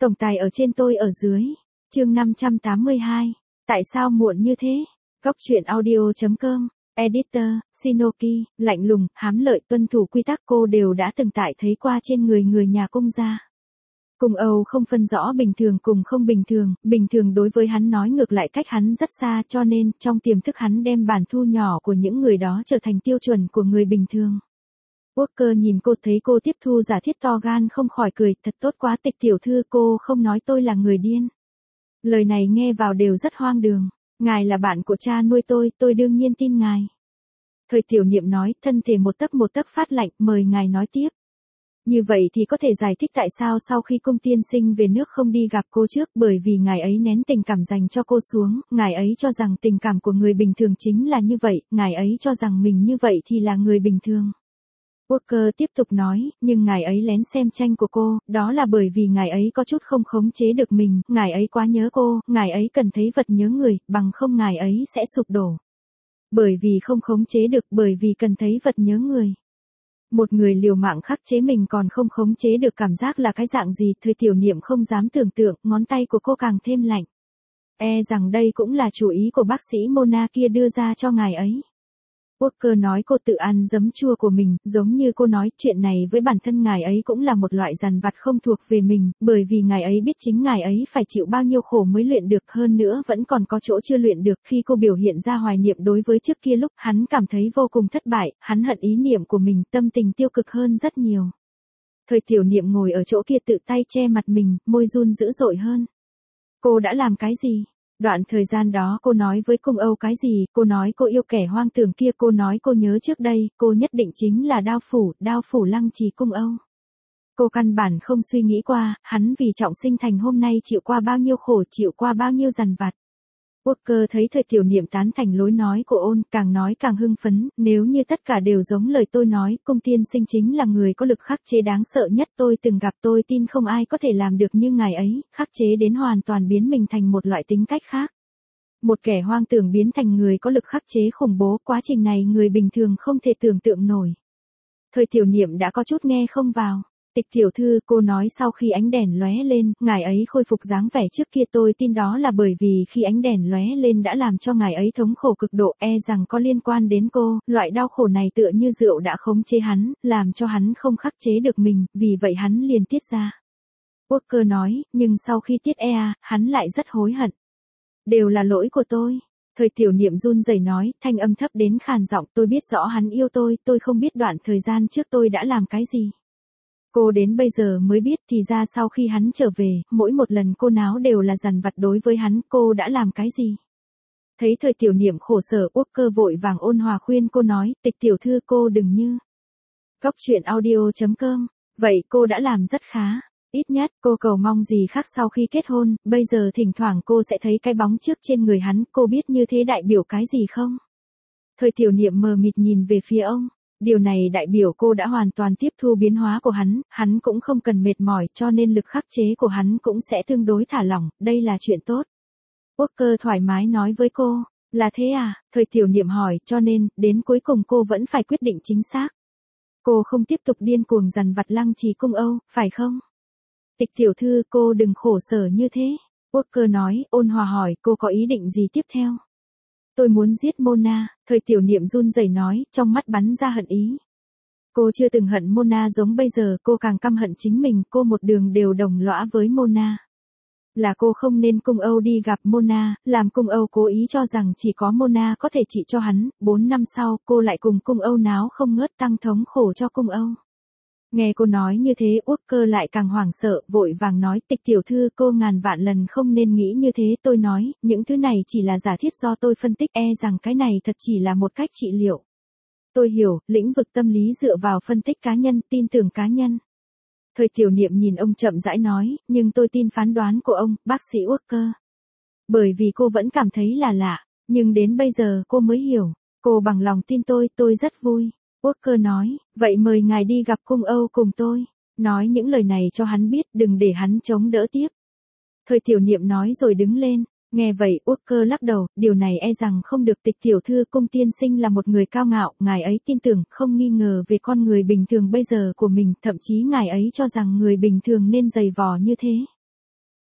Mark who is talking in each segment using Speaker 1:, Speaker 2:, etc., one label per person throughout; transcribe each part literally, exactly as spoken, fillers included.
Speaker 1: Tổng tài ở trên tôi ở dưới. Chương năm trăm tám mươi hai. Tại sao muộn như thế? Góc truyện audio chấm com. Editor, Shinoki, lạnh lùng, hám lợi, tuân thủ quy tắc cô đều đã từng tại thấy qua trên người người nhà cung gia. Cung Âu không phân rõ bình thường cùng không bình thường, bình thường đối với hắn nói ngược lại cách hắn rất xa, cho nên trong tiềm thức hắn đem bản thu nhỏ của những người đó trở thành tiêu chuẩn của người bình thường. Walker nhìn cô, thấy cô tiếp thu giả thiết to gan không khỏi cười, thật tốt quá Tịch tiểu thư, cô không nói tôi là người điên. Lời này nghe vào đều rất hoang đường. Ngài là bạn của cha nuôi tôi, tôi đương nhiên tin ngài. Thời tiểu niệm nói, thân thể một tấc một tấc phát lạnh, mời ngài nói tiếp. Như vậy thì có thể giải thích tại sao sau khi cung tiên sinh về nước không đi gặp cô trước, bởi vì ngài ấy nén tình cảm dành cho cô xuống, ngài ấy cho rằng tình cảm của người bình thường chính là như vậy, ngài ấy cho rằng mình như vậy thì là người bình thường. Walker tiếp tục nói, nhưng ngài ấy lén xem tranh của cô, đó là bởi vì ngài ấy có chút không khống chế được mình, ngài ấy quá nhớ cô, ngài ấy cần thấy vật nhớ người, bằng không ngài ấy sẽ sụp đổ. Bởi vì không khống chế được, bởi vì cần thấy vật nhớ người. Một người liều mạng khắc chế mình còn không khống chế được cảm giác là cái dạng gì, Thời tiểu niệm không dám tưởng tượng, ngón tay của cô càng thêm lạnh. E rằng đây cũng là chủ ý của bác sĩ Mona kia đưa ra cho ngài ấy. Walker nói cô tự ăn giấm chua của mình, giống như cô nói chuyện này với bản thân ngài ấy cũng là một loại dằn vặt không thuộc về mình, bởi vì ngài ấy biết chính ngài ấy phải chịu bao nhiêu khổ mới luyện được, hơn nữa vẫn còn có chỗ chưa luyện được. Khi cô biểu hiện ra hoài niệm đối với trước kia lúc hắn cảm thấy vô cùng thất bại, hắn hận ý niệm của mình, tâm tình tiêu cực hơn rất nhiều. Thời tiểu niệm ngồi ở chỗ kia tự tay che mặt mình, môi run dữ dội hơn. Cô đã làm cái gì? Đoạn thời gian đó cô nói với Cung Âu cái gì, cô nói cô yêu kẻ hoang tưởng kia, cô nói cô nhớ trước đây, cô nhất định chính là Đao Phủ, Đao Phủ Lăng Trì Cung Âu. Cô căn bản không suy nghĩ qua, hắn vì trọng sinh thành hôm nay chịu qua bao nhiêu khổ, chịu qua bao nhiêu dằn vặt. Walker thấy Thời tiểu niệm tán thành lối nói của ôn, càng nói càng hưng phấn, nếu như tất cả đều giống lời tôi nói, cung tiên sinh chính là người có lực khắc chế đáng sợ nhất tôi từng gặp, tôi tin không ai có thể làm được như ngài ấy, khắc chế đến hoàn toàn biến mình thành một loại tính cách khác. Một kẻ hoang tưởng biến thành người có lực khắc chế khủng bố, quá trình này người bình thường không thể tưởng tượng nổi. Thời tiểu niệm đã có chút nghe không vào. Tịch tiểu thư, cô nói sau khi ánh đèn lóe lên, ngài ấy khôi phục dáng vẻ trước kia, tôi tin đó là bởi vì khi ánh đèn lóe lên đã làm cho ngài ấy thống khổ cực độ, e rằng có liên quan đến cô, loại đau khổ này tựa như rượu đã khống chế hắn, làm cho hắn không khắc chế được mình, vì vậy hắn liền tiết ra. Walker nói, nhưng sau khi tiết e, hắn lại rất hối hận. Đều là lỗi của tôi. Thời tiểu niệm run rẩy nói, thanh âm thấp đến khàn giọng, tôi biết rõ hắn yêu tôi, tôi không biết đoạn thời gian trước tôi đã làm cái gì. Cô đến bây giờ mới biết thì ra sau khi hắn trở về, mỗi một lần cô náo đều là dằn vặt đối với hắn, cô đã làm cái gì? Thấy Thời tiểu niệm khổ sở, Walker vội vàng ôn hòa khuyên cô nói, Tịch tiểu thư, cô đừng như. Góc truyện audio chấm com. Vậy cô đã làm rất khá. Ít nhất, cô cầu mong gì khác sau khi kết hôn, bây giờ thỉnh thoảng cô sẽ thấy cái bóng trước trên người hắn, cô biết như thế đại biểu cái gì không? Thời tiểu niệm mờ mịt nhìn về phía ông. Điều này đại biểu cô đã hoàn toàn tiếp thu biến hóa của hắn, hắn cũng không cần mệt mỏi, cho nên lực khắc chế của hắn cũng sẽ tương đối thả lỏng, đây là chuyện tốt. Walker thoải mái nói với cô, là thế à? Thời tiểu niệm hỏi, cho nên, đến cuối cùng cô vẫn phải quyết định chính xác. Cô không tiếp tục điên cuồng dằn vặt Lăng Trì Cung Âu, phải không? Tịch tiểu thư, cô đừng khổ sở như thế. Walker nói, ôn hòa hỏi, cô có ý định gì tiếp theo? Tôi muốn giết Mona, Thời tiểu niệm run rẩy nói, trong mắt bắn ra hận ý. Cô chưa từng hận Mona giống bây giờ, cô càng căm hận chính mình, cô một đường đều đồng lõa với Mona. Là cô không nên Cung Âu đi gặp Mona, làm Cung Âu cố ý cho rằng chỉ có Mona có thể trị cho hắn, bốn năm sau, cô lại cùng Cung Âu náo không ngớt tăng thống khổ cho Cung Âu. Nghe cô nói như thế, Walker lại càng hoảng sợ, vội vàng nói, Tịch tiểu thư, cô ngàn vạn lần không nên nghĩ như thế, tôi nói, những thứ này chỉ là giả thiết do tôi phân tích, e rằng cái này thật chỉ là một cách trị liệu. Tôi hiểu, lĩnh vực tâm lý dựa vào phân tích cá nhân, tin tưởng cá nhân. Thời tiểu niệm nhìn ông chậm rãi nói, nhưng tôi tin phán đoán của ông, bác sĩ Walker. Bởi vì cô vẫn cảm thấy là lạ, nhưng đến bây giờ cô mới hiểu, cô bằng lòng tin tôi, tôi rất vui. Walker nói, vậy mời ngài đi gặp Cung Âu cùng tôi. Nói những lời này cho hắn biết, đừng để hắn chống đỡ tiếp. Thời tiểu niệm nói rồi đứng lên. Nghe vậy, Walker lắc đầu, điều này e rằng không được. Tịch tiểu thư, cung tiên sinh là một người cao ngạo, ngài ấy tin tưởng, không nghi ngờ về con người bình thường bây giờ của mình, thậm chí ngài ấy cho rằng người bình thường nên dày vò như thế.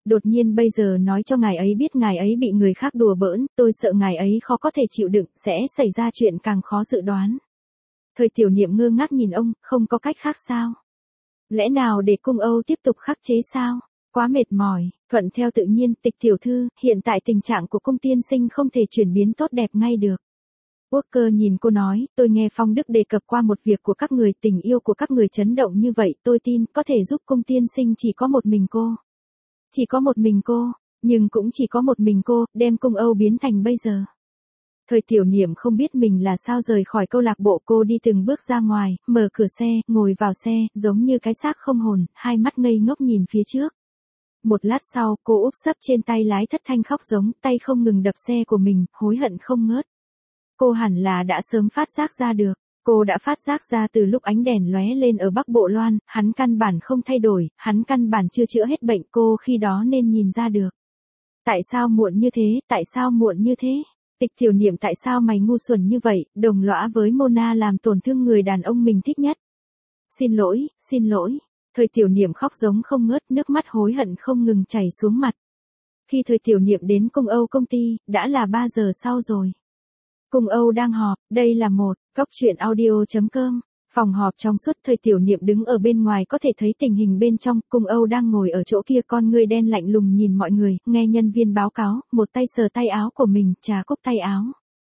Speaker 1: Đột nhiên bây giờ nói cho ngài ấy biết ngài ấy bị người khác đùa bỡn, tôi sợ ngài ấy khó có thể chịu đựng, sẽ xảy ra chuyện càng khó dự đoán. Thời tiểu niệm ngơ ngác nhìn ông, không có cách khác sao? Lẽ nào để cung Âu tiếp tục khắc chế sao? Quá mệt mỏi, thuận theo tự nhiên, Tịch tiểu thư, hiện tại tình trạng của cung tiên sinh không thể chuyển biến tốt đẹp ngay được. Walker nhìn cô nói, tôi nghe Phong Đức đề cập qua một việc của các người, tình yêu của các người chấn động như vậy, tôi tin, có thể giúp cung tiên sinh chỉ có một mình cô. Chỉ có một mình cô, nhưng cũng chỉ có một mình cô, đem cung Âu biến thành bây giờ. Thời tiểu niệm không biết mình là sao rời khỏi câu lạc bộ, cô đi từng bước ra ngoài, mở cửa xe, ngồi vào xe, giống như cái xác không hồn, hai mắt ngây ngốc nhìn phía trước. Một lát sau, cô úp sấp trên tay lái thất thanh khóc giống, tay không ngừng đập xe của mình, hối hận không ngớt. Cô hẳn là đã sớm phát giác ra được. Cô đã phát giác ra từ lúc ánh đèn lóe lên ở Bắc Bộ Loan, hắn căn bản không thay đổi, hắn căn bản chưa chữa hết bệnh, cô khi đó nên nhìn ra được. Tại sao muộn như thế, tại sao muộn như thế? Tịch tiểu niệm, tại sao mày ngu xuẩn như vậy, đồng lõa với Mona làm tổn thương người đàn ông mình thích nhất. Xin lỗi, xin lỗi. Thời tiểu niệm khóc giống không ngớt, nước mắt hối hận không ngừng chảy xuống mặt. Khi thời tiểu niệm đến cung Âu công ty, đã là ba giờ sau rồi. Cung Âu đang họp, đây là một, góc truyện audio chấm com. Phòng họp trong suốt, thời tiểu niệm đứng ở bên ngoài có thể thấy tình hình bên trong, cung Âu đang ngồi ở chỗ kia, con người đen lạnh lùng nhìn mọi người, nghe nhân viên báo cáo, một tay sờ tay áo của mình, trà cúc tay áo.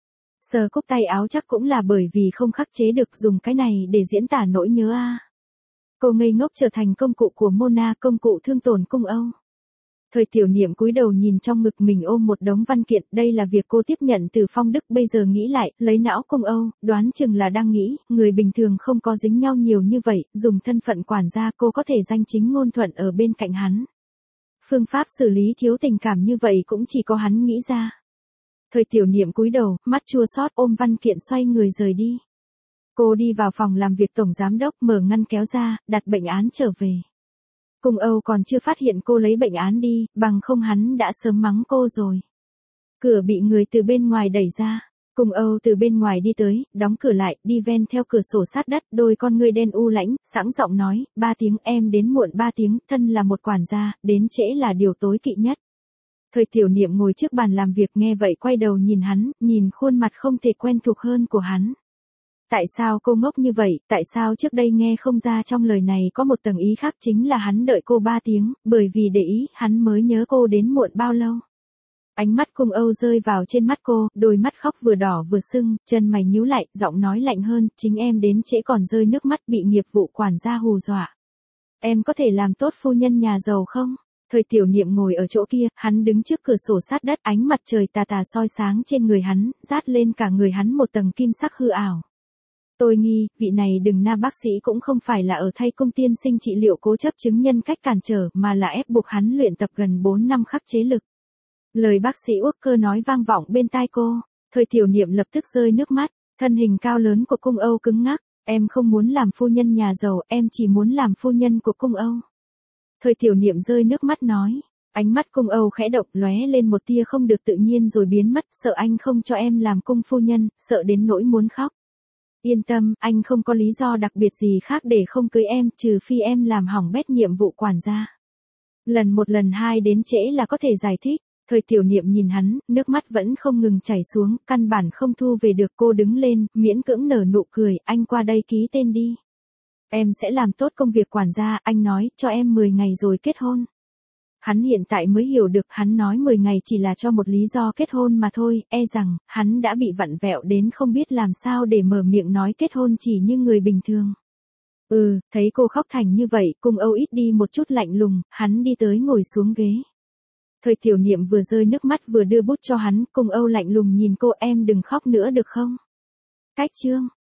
Speaker 1: Sờ cúc tay áo chắc cũng là bởi vì không khắc chế được, dùng cái này để diễn tả nỗi nhớ a. À. Cô ngây ngốc trở thành công cụ của Mona, công cụ thương tổn cung Âu. Thời tiểu niệm cúi đầu nhìn trong ngực mình ôm một đống văn kiện, đây là việc cô tiếp nhận từ Phong Đức, bây giờ nghĩ lại, lấy não cung Âu, đoán chừng là đang nghĩ, người bình thường không có dính nhau nhiều như vậy, dùng thân phận quản gia cô có thể danh chính ngôn thuận ở bên cạnh hắn. Phương pháp xử lý thiếu tình cảm như vậy cũng chỉ có hắn nghĩ ra. Thời tiểu niệm cúi đầu, mắt chua xót ôm văn kiện xoay người rời đi. Cô đi vào phòng làm việc tổng giám đốc, mở ngăn kéo ra, đặt bệnh án trở về. Cung Âu còn chưa phát hiện cô lấy bệnh án đi, bằng không hắn đã sớm mắng cô rồi. Cửa bị người từ bên ngoài đẩy ra. Cung Âu từ bên ngoài đi tới, đóng cửa lại, đi ven theo cửa sổ sát đất, đôi con ngươi đen u lãnh, sẵn giọng nói, ba tiếng em đến muộn ba tiếng, thân là một quản gia, đến trễ là điều tối kỵ nhất. Thời tiểu niệm ngồi trước bàn làm việc nghe vậy quay đầu nhìn hắn, nhìn khuôn mặt không thể quen thuộc hơn của hắn. Tại sao cô ngốc như vậy, tại sao trước đây nghe không ra trong lời này có một tầng ý khác, chính là hắn đợi cô ba tiếng, bởi vì để ý, hắn mới nhớ cô đến muộn bao lâu. Ánh mắt cung Âu rơi vào trên mắt cô, đôi mắt khóc vừa đỏ vừa sưng, chân mày nhíu lại, giọng nói lạnh hơn, chính em đến trễ còn rơi nước mắt, bị nghiệp vụ quản gia hù dọa. Em có thể làm tốt phu nhân nhà giàu không? Thời tiểu niệm ngồi ở chỗ kia, hắn đứng trước cửa sổ sát đất, ánh mặt trời tà tà soi sáng trên người hắn, rát lên cả người hắn một tầng kim sắc hư ảo. Tôi nghi, vị này đừng na bác sĩ cũng không phải là ở thay cung tiên sinh trị liệu cố chấp chứng nhân cách cản trở, mà là ép buộc hắn luyện tập gần bốn năm khắc chế lực. Lời bác sĩ Walker nói vang vọng bên tai cô, thời tiểu niệm lập tức rơi nước mắt, thân hình cao lớn của cung Âu cứng ngắc, em không muốn làm phu nhân nhà giàu, em chỉ muốn làm phu nhân của cung Âu. Thời tiểu niệm rơi nước mắt nói, ánh mắt cung Âu khẽ động, lóe lên một tia không được tự nhiên rồi biến mất, sợ anh không cho em làm cung phu nhân, sợ đến nỗi muốn khóc. Yên tâm, anh không có lý do đặc biệt gì khác để không cưới em, trừ phi em làm hỏng bét nhiệm vụ quản gia. Lần một lần hai đến trễ là có thể giải thích. Thời tiểu niệm nhìn hắn, nước mắt vẫn không ngừng chảy xuống, căn bản không thu về được. Cô đứng lên, miễn cưỡng nở nụ cười, anh qua đây ký tên đi. Em sẽ làm tốt công việc quản gia, anh nói, cho em mười ngày rồi kết hôn. Hắn hiện tại mới hiểu được, hắn nói mười ngày chỉ là cho một lý do kết hôn mà thôi, e rằng, hắn đã bị vặn vẹo đến không biết làm sao để mở miệng nói kết hôn chỉ như người bình thường. Ừ, thấy cô khóc thành như vậy, cung Âu ít đi một chút lạnh lùng, hắn đi tới ngồi xuống ghế. Thời tiểu niệm vừa rơi nước mắt vừa đưa bút cho hắn, cung Âu lạnh lùng nhìn cô, em đừng khóc nữa được không? Cách chương.